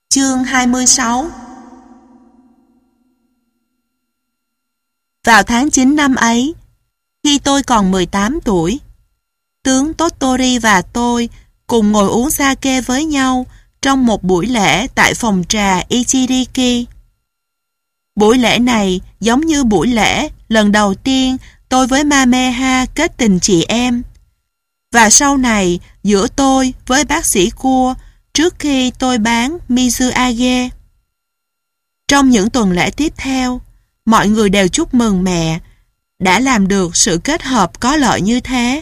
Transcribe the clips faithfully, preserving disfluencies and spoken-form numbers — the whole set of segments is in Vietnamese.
Chương hai mươi sáu. Vào tháng chín năm ấy, khi tôi còn mười tám tuổi, tướng Tottori và tôi cùng ngồi uống sake với nhau trong một buổi lễ tại phòng trà Ichiriki. Buổi lễ này giống như buổi lễ lần đầu tiên tôi với Mameha kết tình chị em, và sau này giữa tôi với bác sĩ cua trước khi tôi bán Mizuage. Trong những tuần lễ tiếp theo, mọi người đều chúc mừng mẹ đã làm được sự kết hợp có lợi như thế.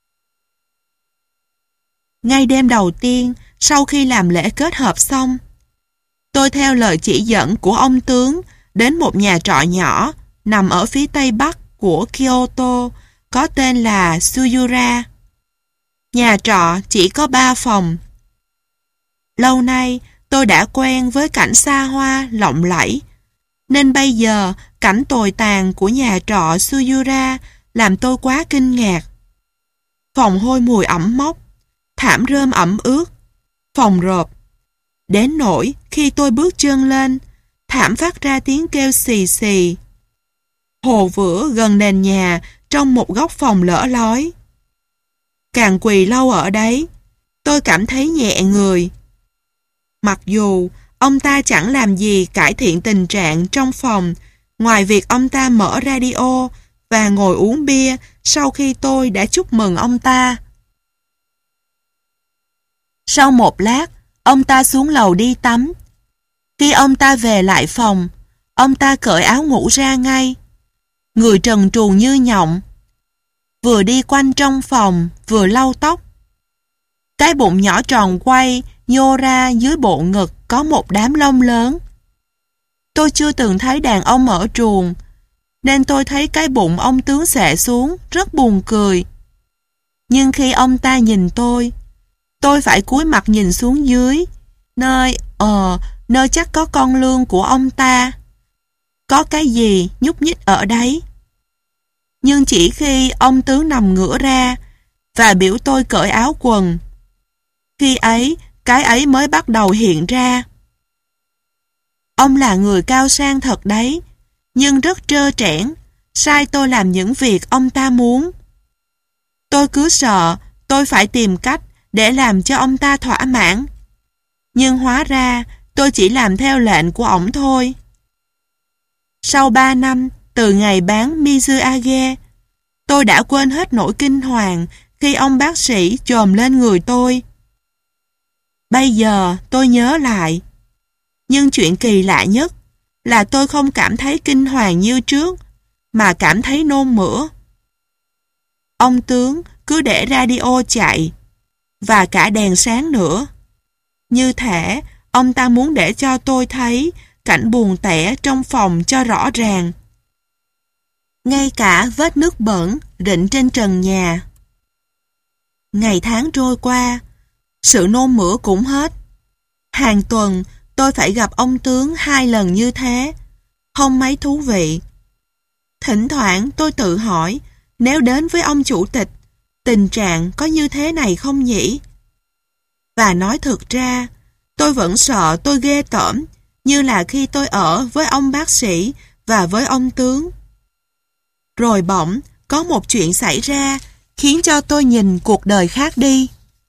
Ngay đêm đầu tiên, sau khi làm lễ kết hợp xong, tôi theo lời chỉ dẫn của ông tướng đến một nhà trọ nhỏ nằm ở phía tây bắc của Kyoto có tên là Tsuyura. Nhà trọ chỉ có ba phòng. Lâu nay tôi đã quen với cảnh xa hoa, lộng lẫy, nên bây giờ cảnh tồi tàn của nhà trọ Tsuyura làm tôi quá kinh ngạc. Phòng hôi mùi ẩm mốc, thảm rơm ẩm ướt, phòng rộp. Đến nỗi khi tôi bước chân lên, thảm phát ra tiếng kêu xì xì. Hồ vữa gần nền nhà trong một góc phòng lở lói. Càng quỳ lâu ở đấy, tôi cảm thấy nhẹ người. Mặc dù ông ta chẳng làm gì cải thiện tình trạng trong phòng ngoài việc ông ta mở radio và ngồi uống bia sau khi tôi đã chúc mừng ông ta. Sau một lát, ông ta xuống lầu đi tắm. Khi ông ta về lại phòng, ông ta cởi áo ngủ ra ngay. Người trần truồng như nhộng, vừa đi quanh trong phòng vừa lau tóc. Cái bụng nhỏ tròn quay nhô ra dưới bộ ngực có một đám lông lớn. Tôi chưa từng thấy đàn ông ở truồng, nên tôi thấy cái bụng ông tướng xệ xuống rất buồn cười. Nhưng khi ông ta nhìn tôi, tôi phải cúi mặt nhìn xuống dưới, nơi, ờ, nơi chắc có con lương của ông ta. Có cái gì nhúc nhích ở đấy. Nhưng chỉ khi ông tướng nằm ngửa ra và biểu tôi cởi áo quần, khi ấy cái ấy mới bắt đầu hiện ra. Ông là người cao sang thật đấy, nhưng rất trơ trẽn, sai tôi làm những việc ông ta muốn. Tôi cứ sợ tôi phải tìm cách để làm cho ông ta thỏa mãn, nhưng hóa ra tôi chỉ làm theo lệnh của ổng thôi. Sau ba năm từ ngày bán Mizuage, tôi đã quên hết nỗi kinh hoàng khi ông bác sĩ chồm lên người tôi. Bây giờ tôi nhớ lại, nhưng chuyện kỳ lạ nhất là tôi không cảm thấy kinh hoàng như trước, mà cảm thấy nôn mửa. Ông tướng cứ để radio chạy, và cả đèn sáng nữa. Như thể ông ta muốn để cho tôi thấy cảnh buồn tẻ trong phòng cho rõ ràng. Ngay cả vết nước bẩn rịn trên trần nhà. Ngày tháng trôi qua, sự nôn mửa cũng hết. Hàng tuần tôi phải gặp ông tướng hai lần như thế, không mấy thú vị. Thỉnh thoảng tôi tự hỏi, nếu đến với ông chủ tịch, tình trạng có như thế này không nhỉ? Và nói thực ra, tôi vẫn sợ tôi ghê tởm như là khi tôi ở với ông bác sĩ và với ông tướng. Rồi bỗng có một chuyện xảy ra khiến cho tôi nhìn cuộc đời khác đi.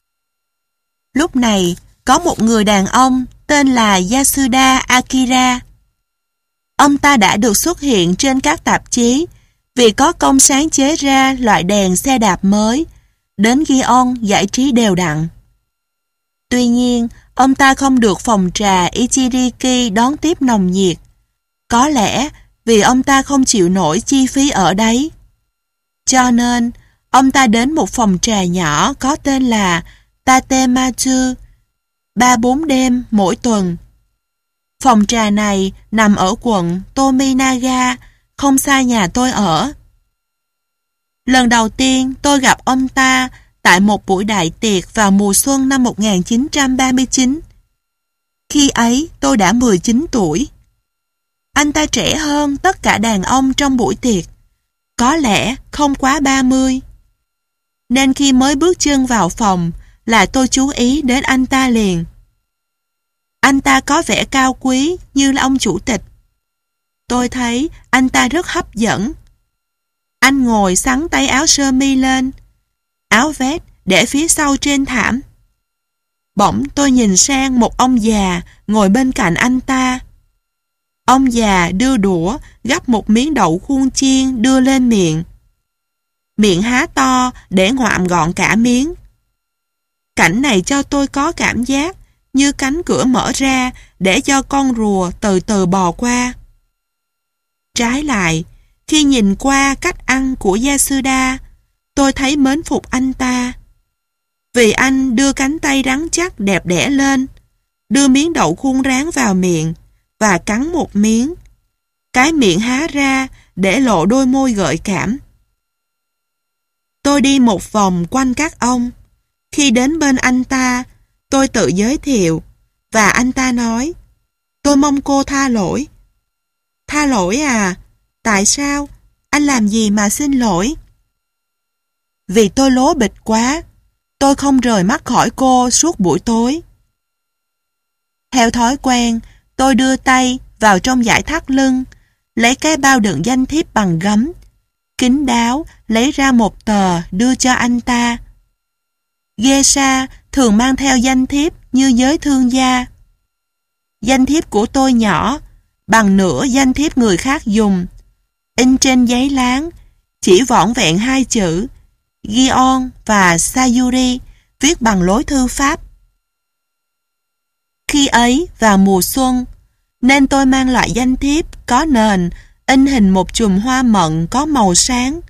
Lúc này có một người đàn ông tên là Yasuda Akira. Ông ta đã được xuất hiện trên các tạp chí vì có công sáng chế ra loại đèn xe đạp mới, đến Gion giải trí đều đặn. Tuy nhiên, ông ta không được phòng trà Ichiriki đón tiếp nồng nhiệt. Có lẽ vì ông ta không chịu nổi chi phí ở đấy. Cho nên, ông ta đến một phòng trà nhỏ có tên là Tatematsu, ba bốn đêm mỗi tuần. Phòng trà này nằm ở quận Tominaga, không xa nhà tôi ở. Lần đầu tiên tôi gặp ông ta tại một buổi đại tiệc vào mùa xuân năm một nghìn chín trăm ba mươi chín. Khi ấy tôi đã mười chín tuổi. Anh ta trẻ hơn tất cả đàn ông trong buổi tiệc, có lẽ không quá ba mươi. Nên khi mới bước chân vào phòng là tôi chú ý đến anh ta liền. Anh ta có vẻ cao quý như là ông chủ tịch. Tôi thấy anh ta rất hấp dẫn. Anh ngồi xắn tay áo sơ mi lên, áo vest để phía sau trên thảm. Bỗng tôi nhìn sang một ông già ngồi bên cạnh anh ta. Ông già đưa đũa gắp một miếng đậu khuôn chiên đưa lên miệng. Miệng há to để ngoạm gọn cả miếng. Cảnh này cho tôi có cảm giác như cánh cửa mở ra để cho con rùa từ từ bò qua. Trái lại, khi nhìn qua cách ăn của Yasuda, tôi thấy mến phục anh ta. Vì anh đưa cánh tay rắn chắc đẹp đẽ lên, đưa miếng đậu khuôn rán vào miệng và cắn một miếng. Cái miệng há ra để lộ đôi môi gợi cảm. Tôi đi một vòng quanh các ông. Khi đến bên anh ta, tôi tự giới thiệu và anh ta nói: "Tôi mong cô tha lỗi." "Tha lỗi à? Tại sao? Anh làm gì mà xin lỗi?" "Vì tôi lố bịch quá. Tôi không rời mắt khỏi cô suốt buổi tối." Theo thói quen, tôi đưa tay vào trong dải thắt lưng, lấy cái bao đựng danh thiếp bằng gấm, kín đáo lấy ra một tờ đưa cho anh ta. Geisha thường mang theo danh thiếp như giới thương gia. Danh thiếp của tôi nhỏ, bằng nửa danh thiếp người khác dùng, in trên giấy láng, chỉ vỏn vẹn hai chữ Gion và Sayuri, viết bằng lối thư pháp. Khi ấy vào mùa xuân, nên tôi mang loại danh thiếp có nền in hình một chùm hoa mận có màu sáng.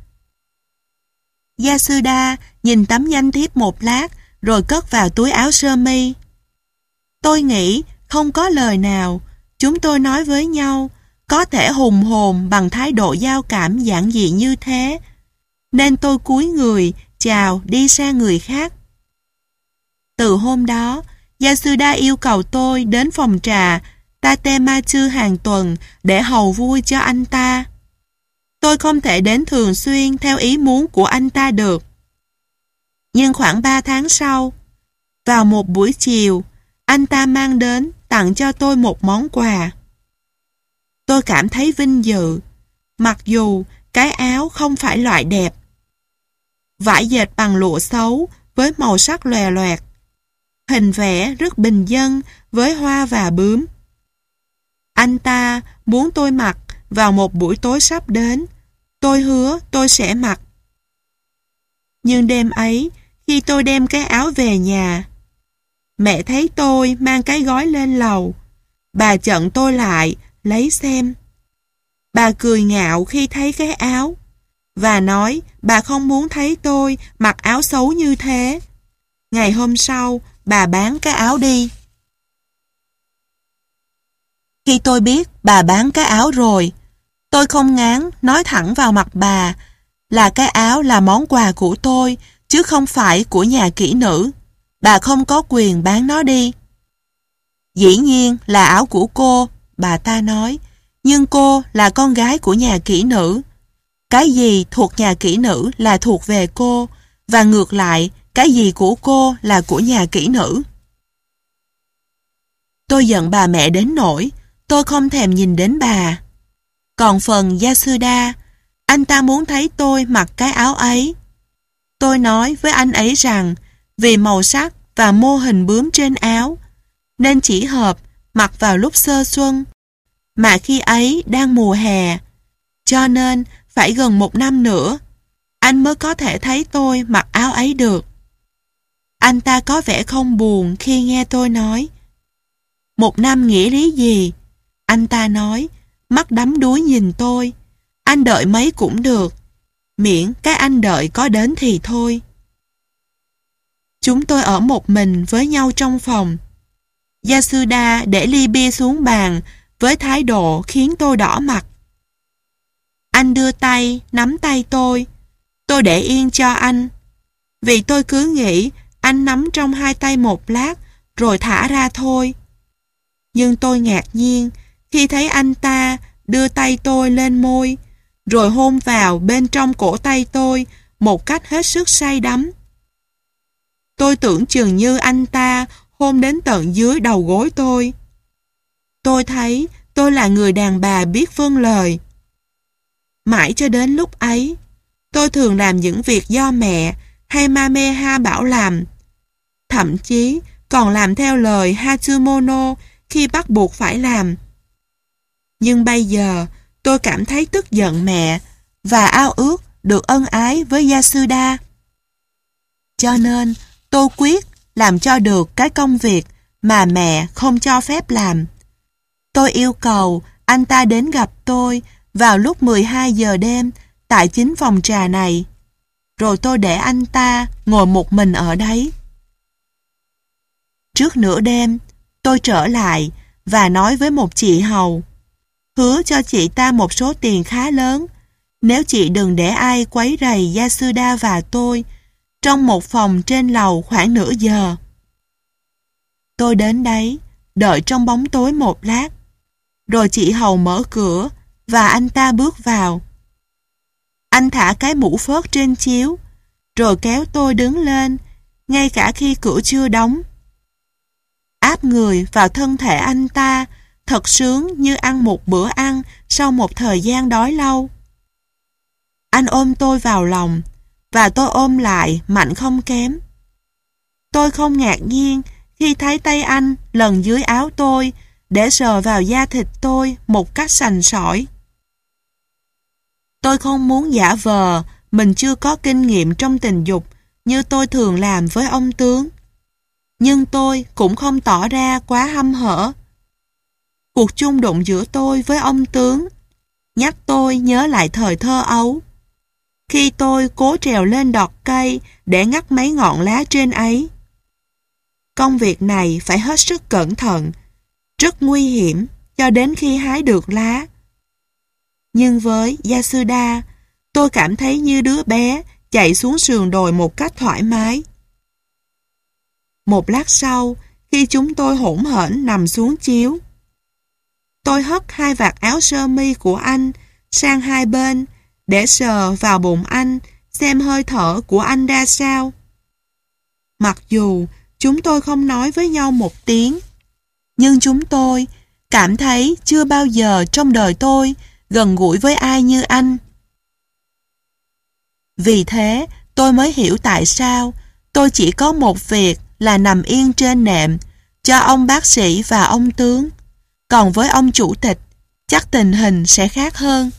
Yasuda nhìn tấm danh thiếp một lát rồi cất vào túi áo sơ mi. Tôi nghĩ không có lời nào chúng tôi nói với nhau có thể hùng hồn bằng thái độ giao cảm giản dị như thế, nên tôi cúi người chào đi sang người khác. Từ hôm đó, Yasuda yêu cầu tôi đến phòng trà Tatemachu hàng tuần để hầu vui cho anh ta. Tôi không thể đến thường xuyên theo ý muốn của anh ta được. Nhưng khoảng ba tháng sau, vào một buổi chiều, anh ta mang đến tặng cho tôi một món quà. Tôi cảm thấy vinh dự, mặc dù cái áo không phải loại đẹp. Vải dệt bằng lụa xấu với màu sắc lòe loẹt, hình vẽ rất bình dân với hoa và bướm. Anh ta muốn tôi mặc vào một buổi tối sắp đến. Tôi hứa tôi sẽ mặc. Nhưng đêm ấy, khi tôi đem cái áo về nhà, mẹ thấy tôi mang cái gói lên lầu. Bà chặn tôi lại, lấy xem. Bà cười ngạo khi thấy cái áo và nói bà không muốn thấy tôi mặc áo xấu như thế. Ngày hôm sau, bà bán cái áo đi. Khi tôi biết bà bán cái áo rồi, tôi không ngán nói thẳng vào mặt bà là cái áo là món quà của tôi chứ không phải của nhà kỹ nữ. Bà không có quyền bán nó đi. Dĩ nhiên là áo của cô, bà ta nói, nhưng cô là con gái của nhà kỹ nữ. Cái gì thuộc nhà kỹ nữ là thuộc về cô, và ngược lại, cái gì của cô là của nhà kỹ nữ. Tôi giận bà mẹ đến nỗi tôi không thèm nhìn đến bà. Còn phần Yasuda, anh ta muốn thấy tôi mặc cái áo ấy. Tôi nói với anh ấy rằng vì màu sắc và mô hình bướm trên áo nên chỉ hợp mặc vào lúc sơ xuân, mà khi ấy đang mùa hè, cho nên phải gần một năm nữa anh mới có thể thấy tôi mặc áo ấy được. Anh ta có vẻ không buồn khi nghe tôi nói. Một năm nghĩa lý gì? Anh ta nói, mắt đắm đuối nhìn tôi. Anh đợi mấy cũng được, miễn cái anh đợi có đến thì thôi. Chúng tôi ở một mình với nhau trong phòng. Yasuda để ly bia xuống bàn với thái độ khiến tôi đỏ mặt. Anh đưa tay nắm tay tôi. Tôi để yên cho anh, vì tôi cứ nghĩ anh nắm trong hai tay một lát rồi thả ra thôi. Nhưng tôi ngạc nhiên khi thấy anh ta đưa tay tôi lên môi rồi hôn vào bên trong cổ tay tôi một cách hết sức say đắm. Tôi tưởng chừng như anh ta hôn đến tận dưới đầu gối tôi. Tôi thấy tôi là người đàn bà biết vâng lời. Mãi cho đến lúc ấy, tôi thường làm những việc do mẹ hay Mameha bảo làm. Thậm chí còn làm theo lời Hatsumono khi bắt buộc phải làm. Nhưng bây giờ, tôi cảm thấy tức giận mẹ và ao ước được ân ái với Yasuda. Cho nên, tôi quyết làm cho được cái công việc mà mẹ không cho phép làm. Tôi yêu cầu anh ta đến gặp tôi vào lúc mười hai giờ đêm tại chính phòng trà này. Rồi tôi để anh ta ngồi một mình ở đấy. Trước nửa đêm, tôi trở lại và nói với một chị hầu, hứa cho chị ta một số tiền khá lớn nếu chị đừng để ai quấy rầy Yasuda và tôi trong một phòng trên lầu khoảng nửa giờ. Tôi đến đấy, đợi trong bóng tối một lát, rồi chị hầu mở cửa và anh ta bước vào. Anh thả cái mũ phớt trên chiếu, rồi kéo tôi đứng lên, ngay cả khi cửa chưa đóng. Áp người vào thân thể anh ta, thật sướng như ăn một bữa ăn sau một thời gian đói lâu. Anh ôm tôi vào lòng, và tôi ôm lại mạnh không kém. Tôi không ngạc nhiên khi thấy tay anh lần dưới áo tôi để sờ vào da thịt tôi một cách sành sỏi. Tôi không muốn giả vờ mình chưa có kinh nghiệm trong tình dục như tôi thường làm với ông tướng. Nhưng tôi cũng không tỏ ra quá hăm hở. Cuộc chung đụng giữa tôi với ông tướng nhắc tôi nhớ lại thời thơ ấu, khi tôi cố trèo lên đọt cây để ngắt mấy ngọn lá trên ấy. Công việc này phải hết sức cẩn thận, rất nguy hiểm cho đến khi hái được lá. Nhưng với Yasuda, tôi cảm thấy như đứa bé chạy xuống sườn đồi một cách thoải mái. Một lát sau, khi chúng tôi hỗn hển nằm xuống chiếu, tôi hất hai vạt áo sơ mi của anh sang hai bên để sờ vào bụng anh xem hơi thở của anh ra sao. Mặc dù chúng tôi không nói với nhau một tiếng, nhưng chúng tôi cảm thấy chưa bao giờ trong đời tôi gần gũi với ai như anh. Vì thế, tôi mới hiểu tại sao tôi chỉ có một việc là nằm yên trên nệm cho ông bác sĩ và ông tướng. Còn với ông chủ tịch, chắc tình hình sẽ khác hơn.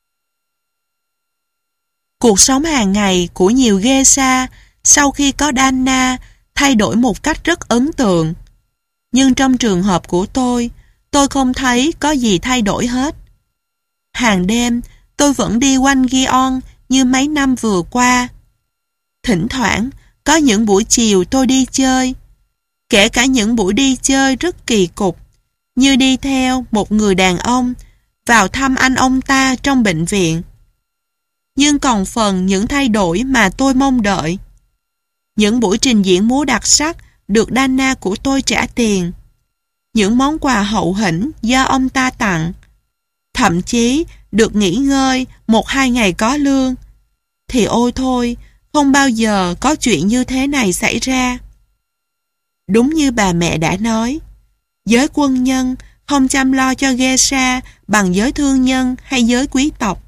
Cuộc sống hàng ngày của nhiều geisha sau khi có Danna thay đổi một cách rất ấn tượng. Nhưng trong trường hợp của tôi, tôi không thấy có gì thay đổi hết. Hàng đêm, tôi vẫn đi quanh Gion như mấy năm vừa qua. Thỉnh thoảng, có những buổi chiều tôi đi chơi, kể cả những buổi đi chơi rất kỳ cục, như đi theo một người đàn ông vào thăm anh ông ta trong bệnh viện. Nhưng còn phần những thay đổi mà tôi mong đợi. Những buổi trình diễn múa đặc sắc được Danna của tôi trả tiền. Những món quà hậu hĩnh do ông ta tặng. Thậm chí được nghỉ ngơi một hai ngày có lương. Thì ôi thôi, không bao giờ có chuyện như thế này xảy ra. Đúng như bà mẹ đã nói, giới quân nhân không chăm lo cho geisha bằng giới thương nhân hay giới quý tộc.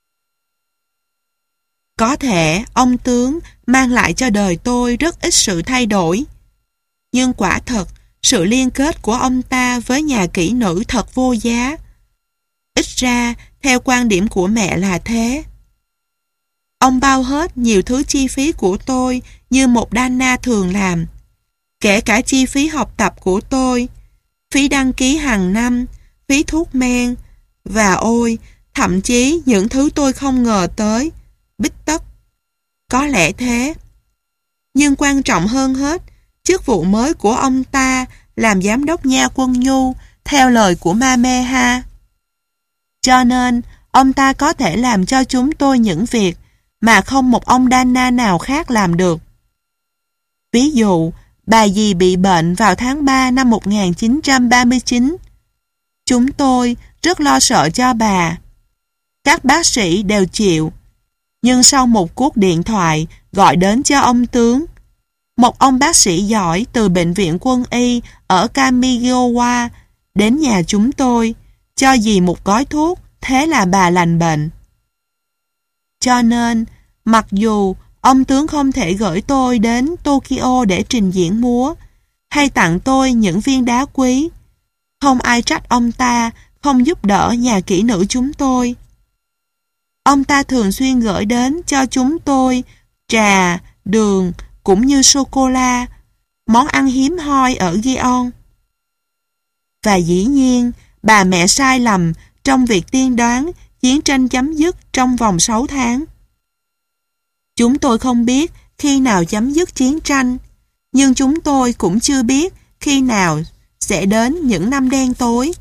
Có thể ông tướng mang lại cho đời tôi rất ít sự thay đổi. Nhưng quả thật, sự liên kết của ông ta với nhà kỹ nữ thật vô giá. Ít ra, theo quan điểm của mẹ là thế. Ông bao hết nhiều thứ chi phí của tôi như một Danna thường làm. Kể cả chi phí học tập của tôi, phí đăng ký hàng năm, phí thuốc men, và ôi, thậm chí những thứ tôi không ngờ tới, bít tất. Có lẽ thế. Nhưng quan trọng hơn hết, chức vụ mới của ông ta làm giám đốc nha quân nhu theo lời của Mameha. Cho nên, ông ta có thể làm cho chúng tôi những việc mà không một ông Danna nào khác làm được. Ví dụ, bà dì bị bệnh vào tháng ba năm một nghìn chín trăm ba mươi chín. Chúng tôi rất lo sợ cho bà. Các bác sĩ đều chịu. Nhưng sau một cuộc điện thoại gọi đến cho ông tướng, một ông bác sĩ giỏi từ bệnh viện quân y ở Kamigawa đến nhà chúng tôi, cho dì một gói thuốc, thế là bà lành bệnh. Cho nên, mặc dù ông tướng không thể gửi tôi đến Tokyo để trình diễn múa, hay tặng tôi những viên đá quý, không ai trách ông ta không giúp đỡ nhà kỹ nữ chúng tôi. Ông ta thường xuyên gửi đến cho chúng tôi trà, đường cũng như sô-cô-la, món ăn hiếm hoi ở Gion. Và dĩ nhiên, bà mẹ sai lầm trong việc tiên đoán chiến tranh chấm dứt trong vòng sáu tháng. Chúng tôi không biết khi nào chấm dứt chiến tranh, nhưng chúng tôi cũng chưa biết khi nào sẽ đến những năm đen tối.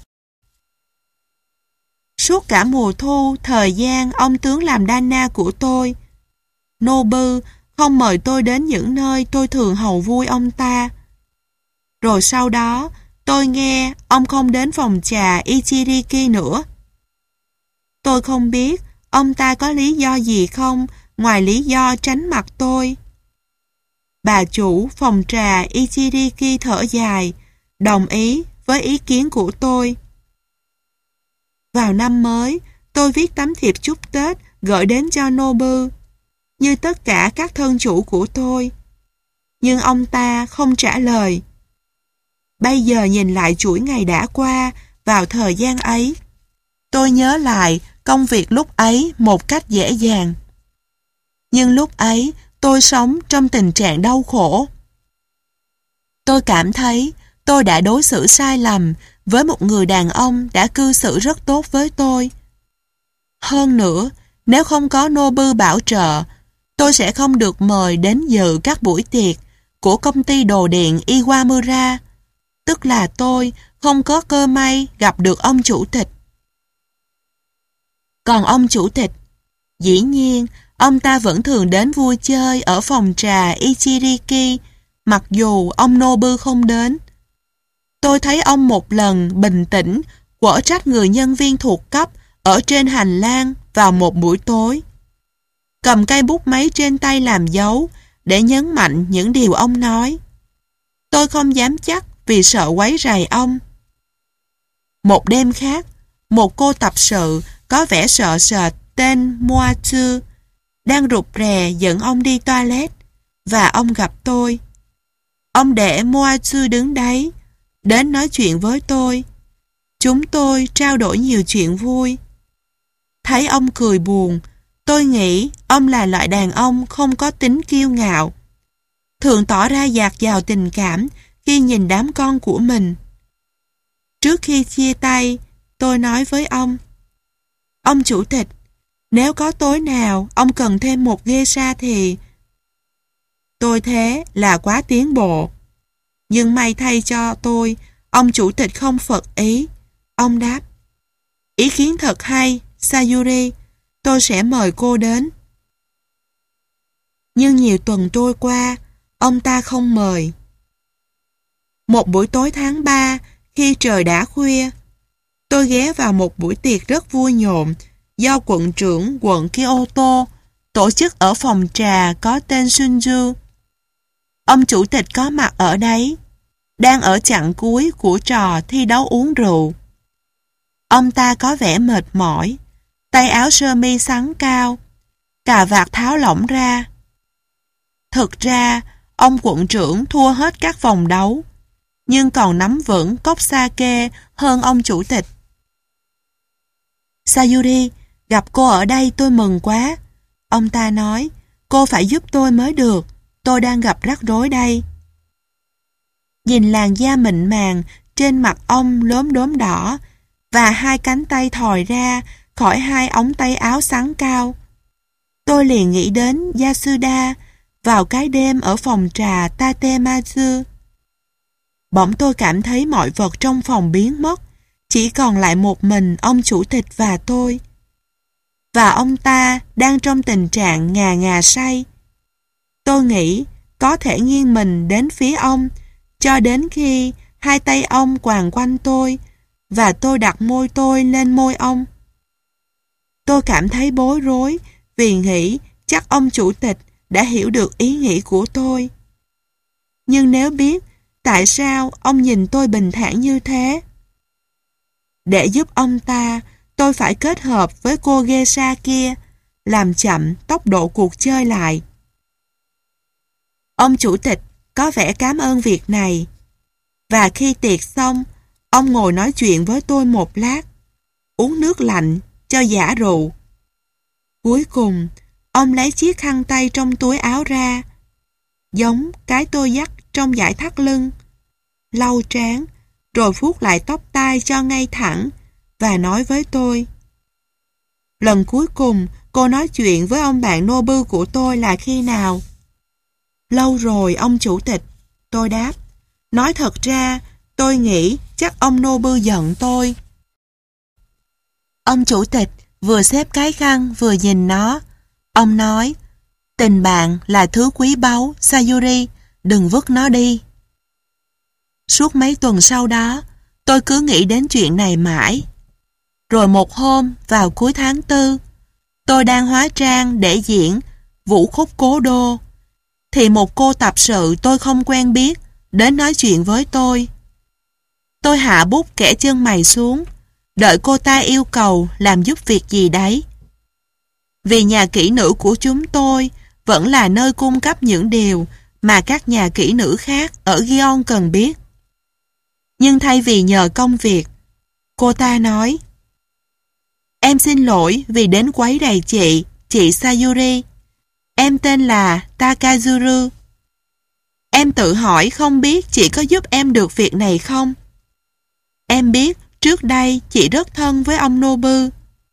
Suốt cả mùa thu, thời gian ông tướng làm Dana của tôi, Nobu không mời tôi đến những nơi tôi thường hầu vui ông ta. Rồi sau đó, tôi nghe ông không đến phòng trà Ichiriki nữa. Tôi không biết ông ta có lý do gì không ngoài lý do tránh mặt tôi. Bà chủ phòng trà Ichiriki thở dài, đồng ý với ý kiến của tôi. Vào năm mới, tôi viết tấm thiệp chúc Tết gửi đến cho Nobu, như tất cả các thân chủ của tôi. Nhưng ông ta không trả lời. Bây giờ nhìn lại chuỗi ngày đã qua vào thời gian ấy, tôi nhớ lại công việc lúc ấy một cách dễ dàng. Nhưng lúc ấy, tôi sống trong tình trạng đau khổ. Tôi cảm thấy tôi đã đối xử sai lầm với một người đàn ông đã cư xử rất tốt với tôi. Hơn nữa, nếu không có Nobu bảo trợ, tôi sẽ không được mời đến dự các buổi tiệc của công ty đồ điện Iwamura, tức là tôi không có cơ may gặp được ông chủ tịch. Còn ông chủ tịch, dĩ nhiên, ông ta vẫn thường đến vui chơi ở phòng trà Ichiriki, mặc dù ông Nobu không đến. Tôi thấy ông một lần bình tĩnh quở trách người nhân viên thuộc cấp ở trên hành lang vào một buổi tối, cầm cây bút máy trên tay làm dấu để nhấn mạnh những điều ông nói. Tôi không dám chắc vì sợ quấy rầy ông. Một đêm khác, một cô tập sự có vẻ sợ sệt tên Moatsu đang rụt rè dẫn ông đi toilet, và ông gặp tôi. Ông để Moatsu đứng đấy, đến nói chuyện với tôi. Chúng tôi trao đổi nhiều chuyện vui. Thấy ông cười buồn, tôi nghĩ ông là loại đàn ông không có tính kiêu ngạo, thường tỏ ra dạt dào tình cảm khi nhìn đám con của mình. Trước khi chia tay, tôi nói với ông: Ông chủ tịch, nếu có tối nào ông cần thêm một geisha thì... Tôi thế là quá tiến bộ. Nhưng may thay cho tôi, ông chủ tịch không phật ý. Ông đáp: Ý kiến thật hay, Sayuri, tôi sẽ mời cô đến. Nhưng nhiều tuần trôi qua, ông ta không mời. Một buổi tối tháng ba, khi trời đã khuya, tôi ghé vào một buổi tiệc rất vui nhộn do quận trưởng quận Kyoto tổ chức ở phòng trà có tên Sunju. Ông chủ tịch có mặt ở đấy, đang ở chặng cuối của trò thi đấu uống rượu. Ông ta có vẻ mệt mỏi, tay áo sơ mi xắn cao, cà vạt tháo lỏng ra. Thực ra, ông quận trưởng thua hết các vòng đấu, nhưng còn nắm vững cốc sake hơn ông chủ tịch. Sayuri, gặp cô ở đây tôi mừng quá. Ông ta nói, cô phải giúp tôi mới được, tôi đang gặp rắc rối đây. Nhìn làn da mịn màng trên mặt ông lốm đốm đỏ và hai cánh tay thòi ra khỏi hai ống tay áo xắn cao, tôi liền nghĩ đến Yasuda vào cái đêm ở phòng trà Tatemazu. Bỗng tôi cảm thấy mọi vật trong phòng biến mất, chỉ còn lại một mình ông chủ tịch và tôi. Và ông ta đang trong tình trạng ngà ngà say. Tôi nghĩ có thể nghiêng mình đến phía ông cho đến khi hai tay ông quàng quanh tôi và tôi đặt môi tôi lên môi ông. Tôi cảm thấy bối rối vì nghĩ chắc ông chủ tịch đã hiểu được ý nghĩ của tôi. Nhưng nếu biết tại sao ông nhìn tôi bình thản như thế, Để giúp ông ta, tôi phải kết hợp với cô geisha kia, làm chậm tốc độ cuộc chơi lại. Ông chủ tịch có vẻ cảm ơn việc này. Và khi tiệc xong, ông ngồi nói chuyện với tôi một lát, uống nước lạnh cho giả rượu. Cuối cùng, ông lấy chiếc khăn tay trong túi áo ra, giống cái tôi dắt trong dải thắt lưng, lau trán, rồi vuốt lại tóc tai cho ngay thẳng, và nói với tôi. Lần cuối cùng, cô nói chuyện với ông bạn Nobu của tôi là khi nào? Lâu rồi, ông chủ tịch. Tôi đáp. Nói thật ra, tôi nghĩ chắc ông Nobu giận tôi. Ông chủ tịch vừa xếp cái khăn vừa nhìn nó. Ông nói, tình bạn là thứ quý báu, Sayuri, đừng vứt nó đi. Suốt mấy tuần sau đó, tôi cứ nghĩ đến chuyện này mãi. Rồi một hôm, vào cuối tháng tư, tôi đang hóa trang để diễn Vũ khúc Cố đô, thì một cô tập sự tôi không quen biết đến nói chuyện với tôi. Tôi hạ bút kẻ chân mày xuống, đợi cô ta yêu cầu làm giúp việc gì đấy. Vì nhà kỹ nữ của chúng tôi vẫn là nơi cung cấp những điều mà các nhà kỹ nữ khác ở Gion cần biết. Nhưng thay vì nhờ công việc, cô ta nói, em xin lỗi vì đến quấy rầy chị, chị Sayuri. Em tên là Takazuru. Em tự hỏi không biết chị có giúp em được việc này không? Em biết trước đây chị rất thân với ông Nobu.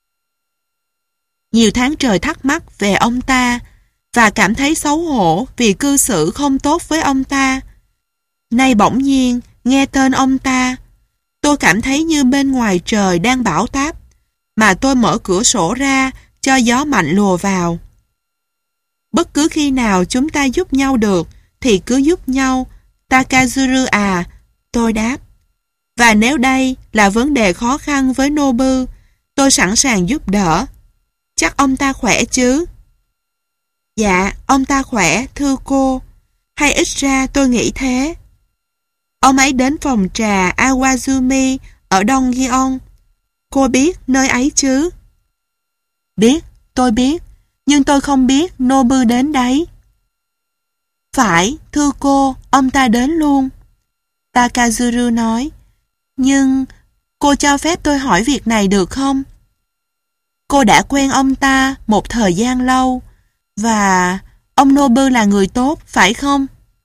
Nhiều tháng trời thắc mắc về ông ta và cảm thấy xấu hổ vì cư xử không tốt với ông ta. Nay bỗng nhiên nghe tên ông ta, tôi cảm thấy như bên ngoài trời đang bão táp, mà tôi mở cửa sổ ra cho gió mạnh lùa vào. Bất cứ khi nào chúng ta giúp nhau được thì cứ giúp nhau, Takazuru à, tôi đáp. Và nếu đây là vấn đề khó khăn với Nobu, tôi sẵn sàng giúp đỡ. Chắc ông ta khỏe chứ? Dạ, ông ta khỏe, thưa cô. Hay ít ra tôi nghĩ thế. Ông ấy đến phòng trà Awazumi ở Dongyeon. Cô biết nơi ấy chứ? Biết, tôi biết. Nhưng tôi không biết Nobu đến đấy. Phải, thưa cô, ông ta đến luôn. Takazuru nói. Nhưng cô cho phép tôi hỏi việc này được không? Cô đã quen ông ta một thời gian lâu, và ông Nobu là người tốt, phải không?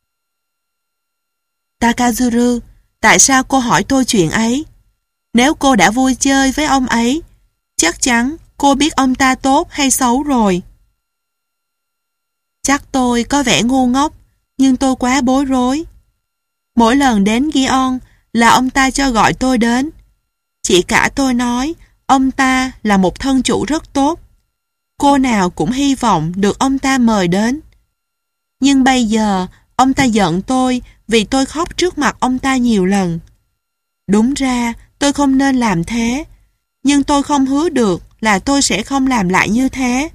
Takazuru, tại sao cô hỏi tôi chuyện ấy? Nếu cô đã vui chơi với ông ấy, chắc chắn cô biết ông ta tốt hay xấu rồi. Chắc tôi có vẻ ngu ngốc, nhưng tôi quá bối rối. Mỗi lần đến Gion là ông ta cho gọi tôi đến. Chị cả tôi nói ông ta là một thân chủ rất tốt. Cô nào cũng hy vọng được ông ta mời đến. Nhưng bây giờ ông ta giận tôi vì tôi khóc trước mặt ông ta nhiều lần. Đúng ra tôi không nên làm thế, nhưng tôi không hứa được là tôi sẽ không làm lại như thế.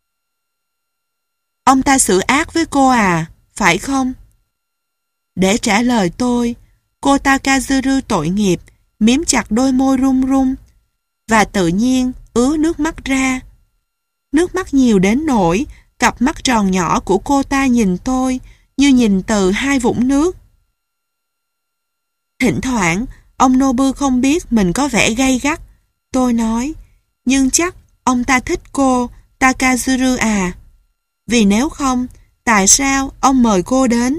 Ông ta xử ác với cô à, phải không? Để trả lời tôi, cô Takazuru tội nghiệp, miếm chặt đôi môi run run, và tự nhiên ứa nước mắt ra. Nước mắt nhiều đến nỗi cặp mắt tròn nhỏ của cô ta nhìn tôi như nhìn từ hai vũng nước. Thỉnh thoảng, ông Nobu không biết mình có vẻ gay gắt. Tôi nói, nhưng chắc ông ta thích cô, Takazuru à. Vì nếu không, tại sao ông mời cô đến?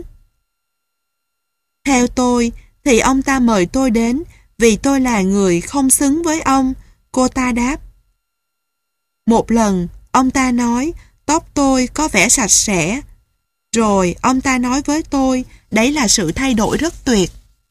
Theo tôi, thì ông ta mời tôi đến vì tôi là người không xứng với ông, cô ta đáp. Một lần, ông ta nói tóc tôi có vẻ sạch sẽ. Rồi ông ta nói với tôi đấy là sự thay đổi rất tuyệt.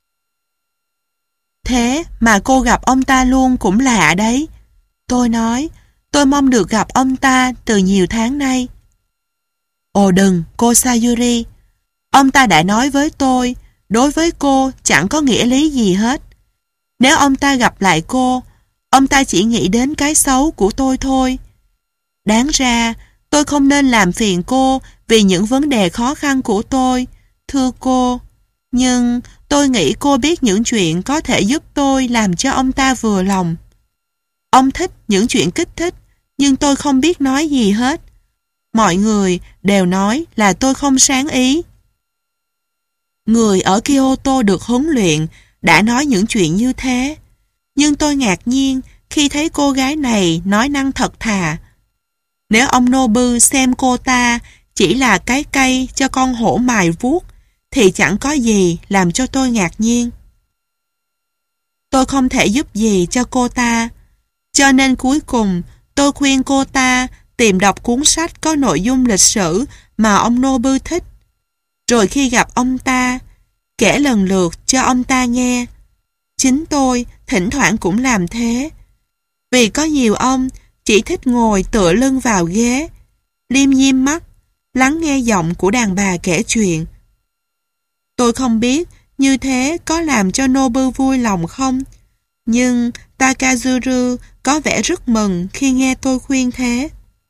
Thế mà cô gặp ông ta luôn cũng lạ đấy. Tôi nói, tôi mong được gặp ông ta từ nhiều tháng nay. Ồ đừng, cô Sayuri. Ông ta đã nói với tôi, đối với cô chẳng có nghĩa lý gì hết. Nếu ông ta gặp lại cô, ông ta chỉ nghĩ đến cái xấu của tôi thôi. Đáng ra, tôi không nên làm phiền cô vì những vấn đề khó khăn của tôi, thưa cô. Nhưng tôi nghĩ cô biết những chuyện có thể giúp tôi làm cho ông ta vừa lòng. Ông thích những chuyện kích thích, nhưng tôi không biết nói gì hết. Mọi người đều nói là tôi không sáng ý. Người ở Kyoto được huấn luyện đã nói những chuyện như thế, nhưng tôi ngạc nhiên khi thấy cô gái này nói năng thật thà. Nếu ông Nobu xem cô ta chỉ là cái cây cho con hổ mài vuốt, thì chẳng có gì làm cho tôi ngạc nhiên. Tôi không thể giúp gì cho cô ta, cho nên cuối cùng tôi khuyên cô ta tìm đọc cuốn sách có nội dung lịch sử mà ông Nobu thích. Rồi khi gặp ông ta, kể lần lượt cho ông ta nghe. Chính tôi thỉnh thoảng cũng làm thế, vì có nhiều ông chỉ thích ngồi tựa lưng vào ghế, liêm diêm mắt, lắng nghe giọng của đàn bà kể chuyện. Tôi không biết như thế có làm cho Nobu vui lòng không, nhưng Takazuru có vẻ rất mừng khi nghe tôi khuyên thế.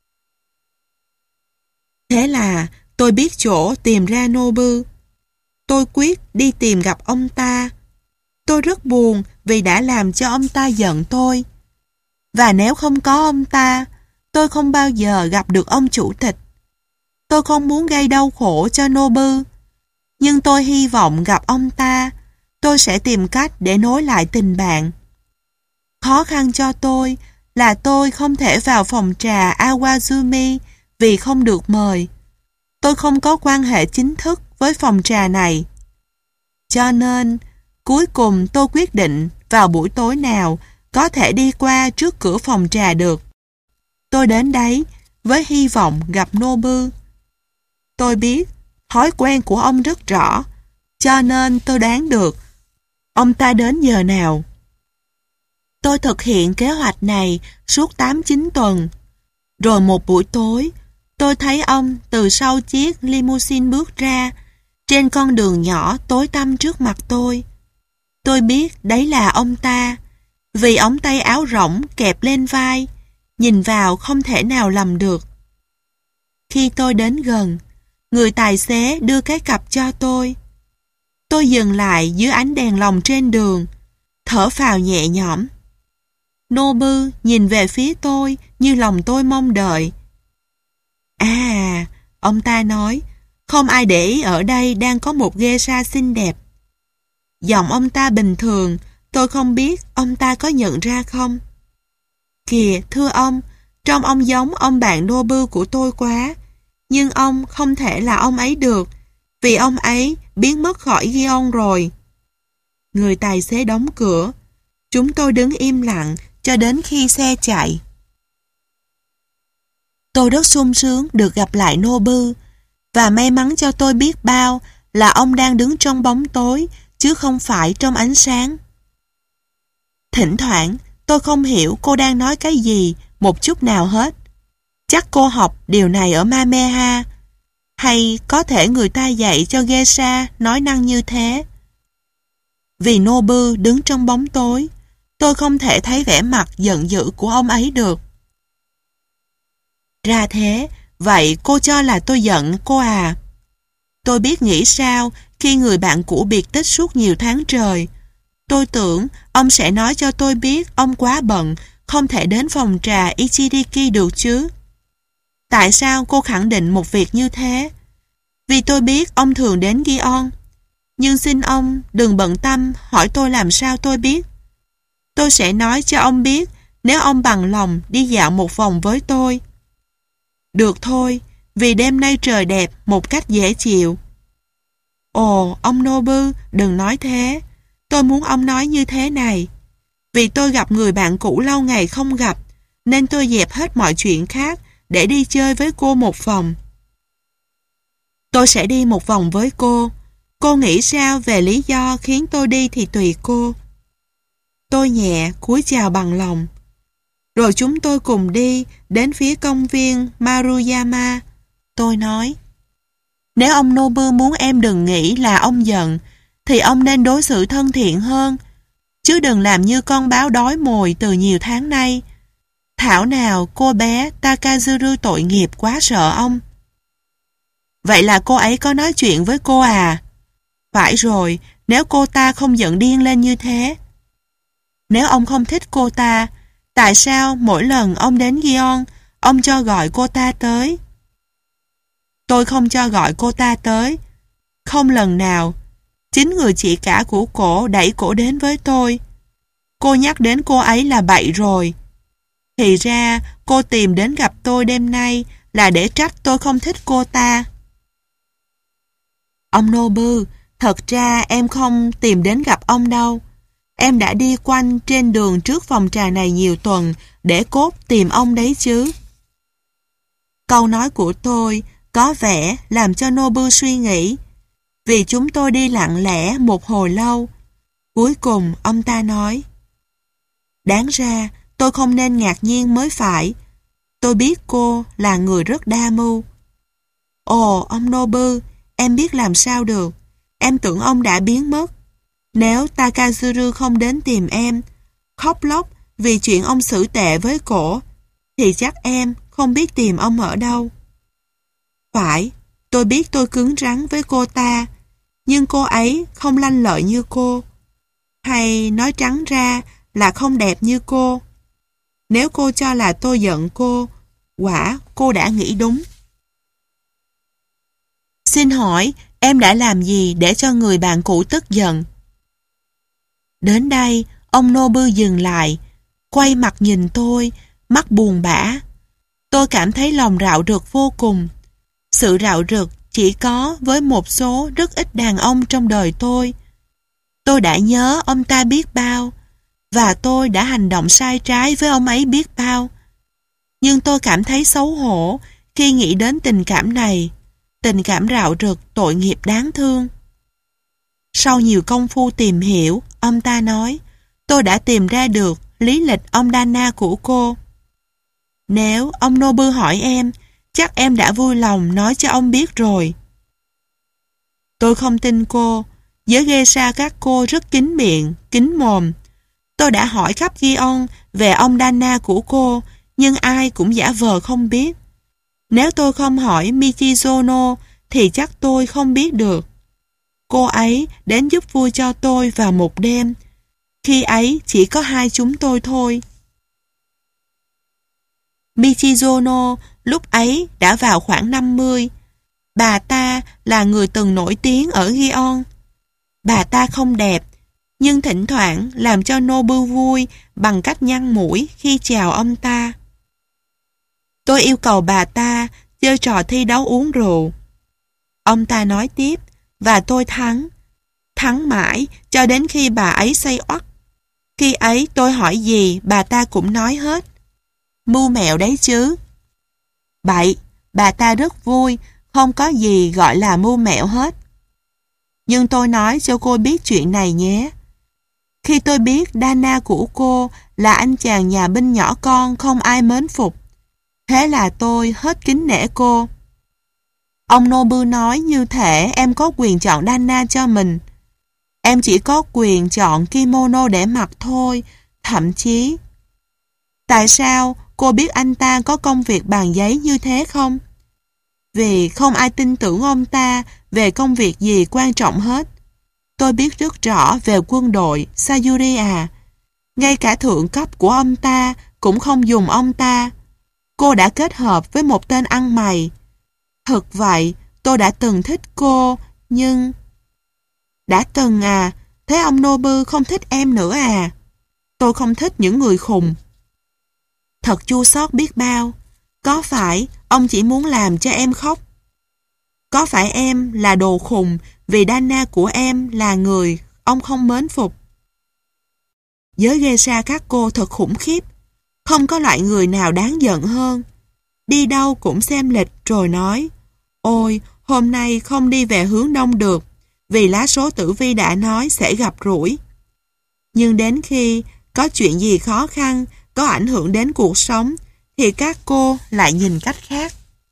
Thế là tôi biết chỗ tìm ra Nobu. Tôi quyết đi tìm gặp ông ta. Tôi rất buồn vì đã làm cho ông ta giận tôi. Và nếu không có ông ta, tôi không bao giờ gặp được ông chủ tịch. Tôi không muốn gây đau khổ cho Nobu, nhưng tôi hy vọng gặp ông ta, tôi sẽ tìm cách để nối lại tình bạn. Khó khăn cho tôi là tôi không thể vào phòng trà Awazumi vì không được mời. Tôi không có quan hệ chính thức với phòng trà này. Cho nên, cuối cùng tôi quyết định vào buổi tối nào có thể đi qua trước cửa phòng trà được. Tôi đến đấy với hy vọng gặp Nobu. Tôi biết thói quen của ông rất rõ, cho nên tôi đoán được ông ta đến giờ nào. Tôi thực hiện kế hoạch này suốt tám chín tuần. Rồi một buổi tối, tôi thấy ông từ sau chiếc limousine bước ra, trên con đường nhỏ tối tăm trước mặt tôi. Tôi biết đấy là ông ta, vì ống tay áo rỗng kẹp lên vai, nhìn vào không thể nào lầm được. Khi tôi đến gần, người tài xế đưa cái cặp cho tôi. Tôi dừng lại dưới ánh đèn lồng trên đường, thở phào nhẹ nhõm. Nobu nhìn về phía tôi như lòng tôi mong đợi. À, ông ta nói, không ai để ý ở đây đang có một geisha xinh đẹp. Giọng ông ta bình thường, tôi không biết ông ta có nhận ra không. Kìa, thưa ông, trông ông giống ông bạn Nobu của tôi quá, nhưng ông không thể là ông ấy được, vì ông ấy biến mất khỏi Gion rồi. Người tài xế đóng cửa. Chúng tôi đứng im lặng cho đến khi xe chạy. Tôi rất sung sướng được gặp lại Nobu, và may mắn cho tôi biết bao là ông đang đứng trong bóng tối chứ không phải trong ánh sáng. Thỉnh thoảng tôi không hiểu cô đang nói cái gì một chút nào hết. Chắc cô học điều này ở Mameha, hay có thể người ta dạy cho geisha nói năng như thế. Vì Nobu đứng trong bóng tối, tôi không thể thấy vẻ mặt giận dữ của ông ấy được. Ra thế, vậy cô cho là tôi giận cô à? Tôi biết nghĩ sao khi người bạn cũ biệt tích suốt nhiều tháng trời. Tôi tưởng ông sẽ nói cho tôi biết ông quá bận, không thể đến phòng trà Ichiriki được chứ. Tại sao cô khẳng định một việc như thế? Vì tôi biết ông thường đến Gion. Nhưng xin ông đừng bận tâm hỏi tôi làm sao tôi biết. Tôi sẽ nói cho ông biết nếu ông bằng lòng đi dạo một vòng với tôi. Được thôi, vì đêm nay trời đẹp một cách dễ chịu. Ồ, ông Nobu, đừng nói thế. Tôi muốn ông nói như thế này. Vì tôi gặp người bạn cũ lâu ngày không gặp, nên tôi dẹp hết mọi chuyện khác để đi chơi với cô một vòng. Tôi sẽ đi một vòng với cô. Cô nghĩ sao về lý do khiến tôi đi thì tùy cô. Tôi nhẹ cúi chào bằng lòng. Rồi chúng tôi cùng đi đến phía công viên Maruyama. Tôi nói, nếu ông Nobu muốn em đừng nghĩ là ông giận, thì ông nên đối xử thân thiện hơn, chứ đừng làm như con báo đói mồi từ nhiều tháng nay. Thảo nào cô bé Takazuru tội nghiệp quá sợ ông. Vậy là cô ấy có nói chuyện với cô à? Phải rồi, nếu cô ta không giận điên lên như thế. Nếu ông không thích cô ta, tại sao mỗi lần ông đến Gion, ông cho gọi cô ta tới? Tôi không cho gọi cô ta tới. Không lần nào. Chính người chị cả của cổ đẩy cổ đến với tôi. Cô nhắc đến cô ấy là bậy rồi. Thì ra cô tìm đến gặp tôi đêm nay là để trách tôi không thích cô ta. Ông Nobu, thật ra em không tìm đến gặp ông đâu. Em đã đi quanh trên đường trước phòng trà này nhiều tuần để cốt tìm ông đấy chứ. Câu nói của tôi có vẻ làm cho Nobu suy nghĩ, vì chúng tôi đi lặng lẽ một hồi lâu. Cuối cùng ông ta nói, đáng ra tôi không nên ngạc nhiên mới phải. Tôi biết cô là người rất đa mưu. Ồ, ông Nobu, em biết làm sao được. Em tưởng ông đã biến mất. Nếu Takazuru không đến tìm em, khóc lóc vì chuyện ông xử tệ với cổ, thì chắc em không biết tìm ông ở đâu. Phải, tôi biết tôi cứng rắn với cô ta, nhưng cô ấy không lanh lợi như cô. Hay nói trắng ra là không đẹp như cô. Nếu cô cho là tôi giận cô, quả cô đã nghĩ đúng. Xin hỏi, em đã làm gì để cho người bạn cũ tức giận? Đến đây, ông Nobu dừng lại, quay mặt nhìn tôi, mắt buồn bã. Tôi cảm thấy lòng rạo rực vô cùng. Sự rạo rực chỉ có với một số rất ít đàn ông trong đời tôi. Tôi đã nhớ ông ta biết bao, và tôi đã hành động sai trái với ông ấy biết bao. Nhưng tôi cảm thấy xấu hổ khi nghĩ đến tình cảm này, tình cảm rạo rực tội nghiệp đáng thương. Sau nhiều công phu tìm hiểu, ông ta nói, tôi đã tìm ra được lý lịch ông Dana của cô. Nếu ông Nobu hỏi em, chắc em đã vui lòng nói cho ông biết rồi. Tôi không tin cô. Giới geisha các cô rất kín miệng, kín mồm. Tôi đã hỏi khắp Gion về ông Dana của cô, nhưng ai cũng giả vờ không biết. Nếu tôi không hỏi Michizono, thì chắc tôi không biết được. Cô ấy đến giúp vui cho tôi vào một đêm. Khi ấy chỉ có hai chúng tôi thôi. Michizono lúc ấy đã vào khoảng năm mươi. Bà ta là người từng nổi tiếng ở Gion. Bà ta không đẹp, nhưng thỉnh thoảng làm cho Nobu vui bằng cách nhăn mũi khi chào ông ta. Tôi yêu cầu bà ta chơi trò thi đấu uống rượu. Ông ta nói tiếp, và tôi thắng. Thắng mãi cho đến khi bà ấy say oắt. Khi ấy tôi hỏi gì bà ta cũng nói hết. Mưu mẹo đấy chứ. Bậy, bà ta rất vui, không có gì gọi là mưu mẹo hết. Nhưng tôi nói cho cô biết chuyện này nhé. Khi tôi biết Dana của cô là anh chàng nhà binh nhỏ con không ai mến phục, thế là tôi hết kính nể cô. Ông Nobu nói như thể em có quyền chọn Dana cho mình. Em chỉ có quyền chọn kimono để mặc thôi, thậm chí. Tại sao cô biết anh ta có công việc bàn giấy như thế không? Vì không ai tin tưởng ông ta về công việc gì quan trọng hết. Tôi biết rất rõ về quân đội, Sayuri à. Ngay cả thượng cấp của ông ta cũng không dùng ông ta. Cô đã kết hợp với một tên ăn mày. Thực vậy, tôi đã từng thích cô, nhưng... Đã từng à, thế ông Nobu không thích em nữa à? Tôi không thích những người khùng. Thật chua xót biết bao. Có phải ông chỉ muốn làm cho em khóc? Có phải em là đồ khùng vì Dana của em là người ông không mến phục? Giới geisha các cô thật khủng khiếp. Không có loại người nào đáng giận hơn. Đi đâu cũng xem lịch rồi nói, ôi, hôm nay không đi về hướng đông được, vì lá số tử vi đã nói sẽ gặp rủi. Nhưng đến khi có chuyện gì khó khăn, có ảnh hưởng đến cuộc sống, thì các cô lại nhìn cách khác.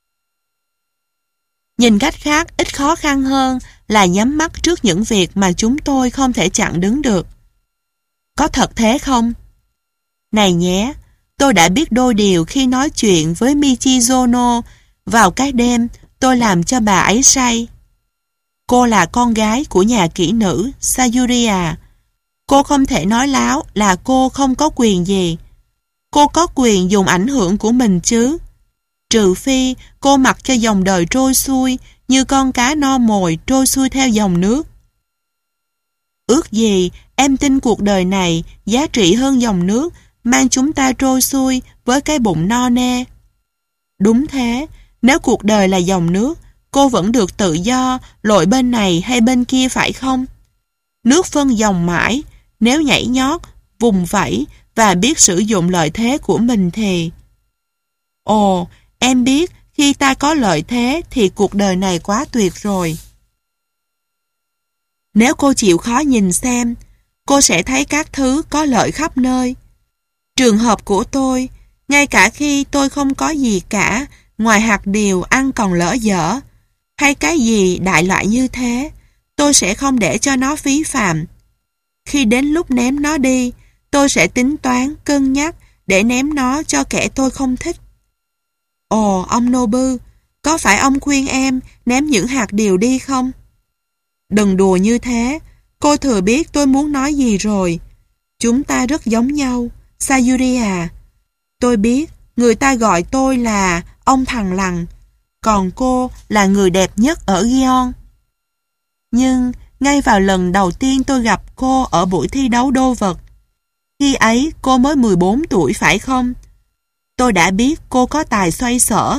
Nhìn cách khác ít khó khăn hơn là nhắm mắt trước những việc mà chúng tôi không thể chặn đứng được. Có thật thế không? Này nhé, tôi đã biết đôi điều khi nói chuyện với Michizono vào cái đêm tôi làm cho bà ấy say. Cô là con gái của nhà kỹ nữ Sayuri à. Cô không thể nói láo là cô không có quyền gì. Cô có quyền dùng ảnh hưởng của mình chứ. Trừ phi cô mặc cho dòng đời trôi xuôi như con cá no mồi trôi xuôi theo dòng nước. Ước gì em tin cuộc đời này giá trị hơn dòng nước mang chúng ta trôi xuôi với cái bụng no nê. Đúng thế, nếu cuộc đời là dòng nước, cô vẫn được tự do lội bên này hay bên kia phải không? Nước phân dòng mãi, nếu nhảy nhót, vùng vẫy và biết sử dụng lợi thế của mình thì... Ồ, em biết khi ta có lợi thế thì cuộc đời này quá tuyệt rồi. Nếu cô chịu khó nhìn xem, cô sẽ thấy các thứ có lợi khắp nơi. Trường hợp của tôi, ngay cả khi tôi không có gì cả ngoài hạt điều ăn còn lỡ dở, hay cái gì đại loại như thế, tôi sẽ không để cho nó phí phạm. Khi đến lúc ném nó đi, tôi sẽ tính toán, cân nhắc để ném nó cho kẻ tôi không thích. Ồ, ông Nobu, có phải ông khuyên em ném những hạt điều đi không? Đừng đùa như thế, cô thừa biết tôi muốn nói gì rồi. Chúng ta rất giống nhau, Sayuri à. Tôi biết, người ta gọi tôi là ông thằng lằn, còn cô là người đẹp nhất ở Gion. Nhưng, ngay vào lần đầu tiên tôi gặp cô ở buổi thi đấu đô vật, khi ấy cô mới mười bốn tuổi phải không? Tôi đã biết cô có tài xoay sở.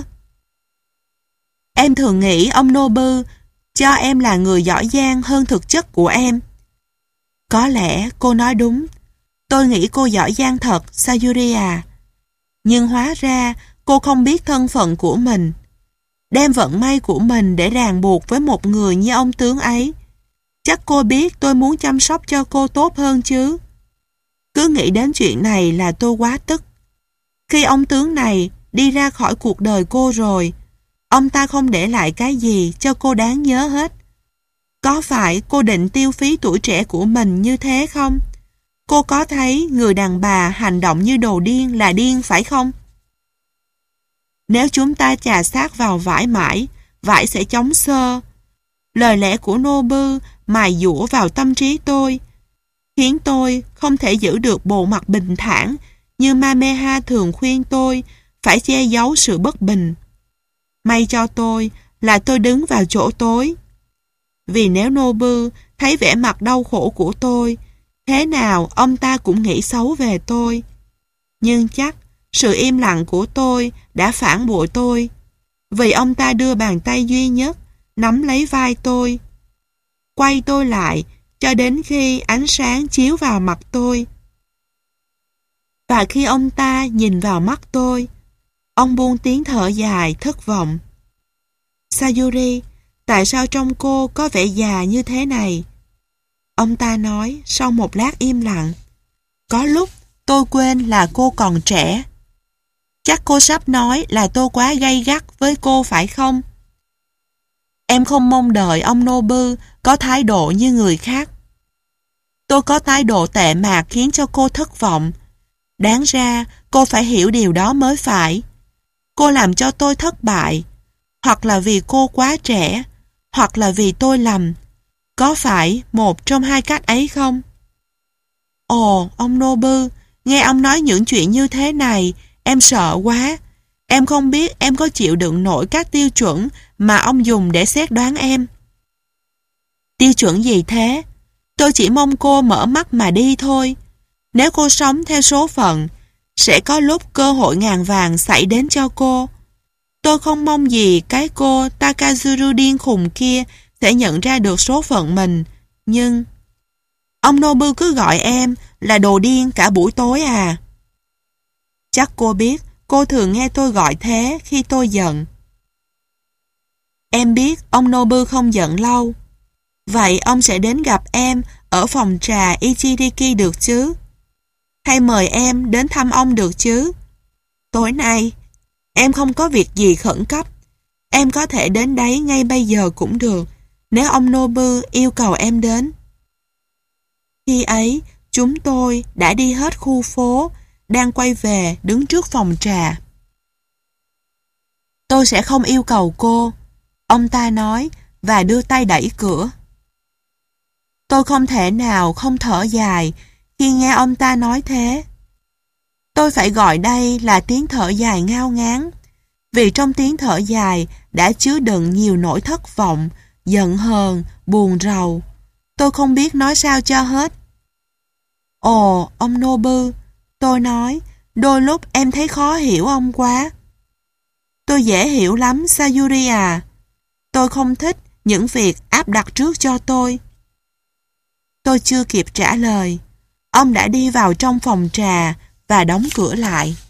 Em thường nghĩ ông Nobu cho em là người giỏi giang hơn thực chất của em. Có lẽ cô nói đúng. Tôi nghĩ cô giỏi giang thật, Sayuri à. Nhưng hóa ra cô không biết thân phận của mình. Đem vận may của mình để ràng buộc với một người như ông tướng ấy. Chắc cô biết tôi muốn chăm sóc cho cô tốt hơn chứ. Cứ nghĩ đến chuyện này là tôi quá tức. Khi ông tướng này đi ra khỏi cuộc đời cô rồi, ông ta không để lại cái gì cho cô đáng nhớ hết. Có phải cô định tiêu phí tuổi trẻ của mình như thế không? Cô có thấy người đàn bà hành động như đồ điên là điên phải không? Nếu chúng ta chà sát vào vải mãi, vải sẽ chóng xơ. Lời lẽ của Nobu mài dũa vào tâm trí tôi, khiến tôi không thể giữ được bộ mặt bình thản như Mameha thường khuyên tôi phải che giấu sự bất bình. May cho tôi là tôi đứng vào chỗ tối. Vì nếu Nobu thấy vẻ mặt đau khổ của tôi, thế nào ông ta cũng nghĩ xấu về tôi. Nhưng chắc sự im lặng của tôi đã phản bội tôi, vì ông ta đưa bàn tay duy nhất nắm lấy vai tôi, quay tôi lại cho đến khi ánh sáng chiếu vào mặt tôi. Và khi ông ta nhìn vào mắt tôi, ông buông tiếng thở dài thất vọng. Sayuri, tại sao trông cô có vẻ già như thế này? Ông ta nói sau một lát im lặng. Có lúc tôi quên là cô còn trẻ. Chắc cô sắp nói là tôi quá gay gắt với cô phải không? Em không mong đợi ông Nobu có thái độ như người khác. Tôi có thái độ tệ mạc khiến cho cô thất vọng. Đáng ra cô phải hiểu điều đó mới phải. Cô làm cho tôi thất bại. Hoặc là vì cô quá trẻ, hoặc là vì tôi lầm. Có phải một trong hai cách ấy không? Ồ, ông Nobu, nghe ông nói những chuyện như thế này, em sợ quá. Em không biết em có chịu đựng nổi các tiêu chuẩn mà ông dùng để xét đoán em. Tiêu chuẩn gì thế? Tôi chỉ mong cô mở mắt mà đi thôi. Nếu cô sống theo số phận, sẽ có lúc cơ hội ngàn vàng xảy đến cho cô. Tôi không mong gì cái cô Takazuru điên khùng kia sẽ nhận ra được số phận mình. Nhưng... Ông Nobu cứ gọi em là đồ điên cả buổi tối à? Chắc cô biết cô thường nghe tôi gọi thế khi tôi giận. Em biết ông Nobu không giận lâu. Vậy ông sẽ đến gặp em ở phòng trà Ichiriki được chứ? Hay mời em đến thăm ông được chứ? Tối nay, em không có việc gì khẩn cấp. Em có thể đến đấy ngay bây giờ cũng được, nếu ông Nobu yêu cầu em đến. Khi ấy, chúng tôi đã đi hết khu phố, đang quay về đứng trước phòng trà. Tôi sẽ không yêu cầu cô, ông ta nói, và đưa tay đẩy cửa. Tôi không thể nào không thở dài khi nghe ông ta nói thế. Tôi phải gọi đây là tiếng thở dài ngao ngán, vì trong tiếng thở dài đã chứa đựng nhiều nỗi thất vọng, giận hờn, buồn rầu. Tôi không biết nói sao cho hết. Ồ, ông Nobu, tôi nói, đôi lúc em thấy khó hiểu ông quá. Tôi dễ hiểu lắm, Sayuri à. Tôi không thích những việc áp đặt trước cho tôi. Tôi chưa kịp trả lời. Ông đã đi vào trong phòng trà và đóng cửa lại.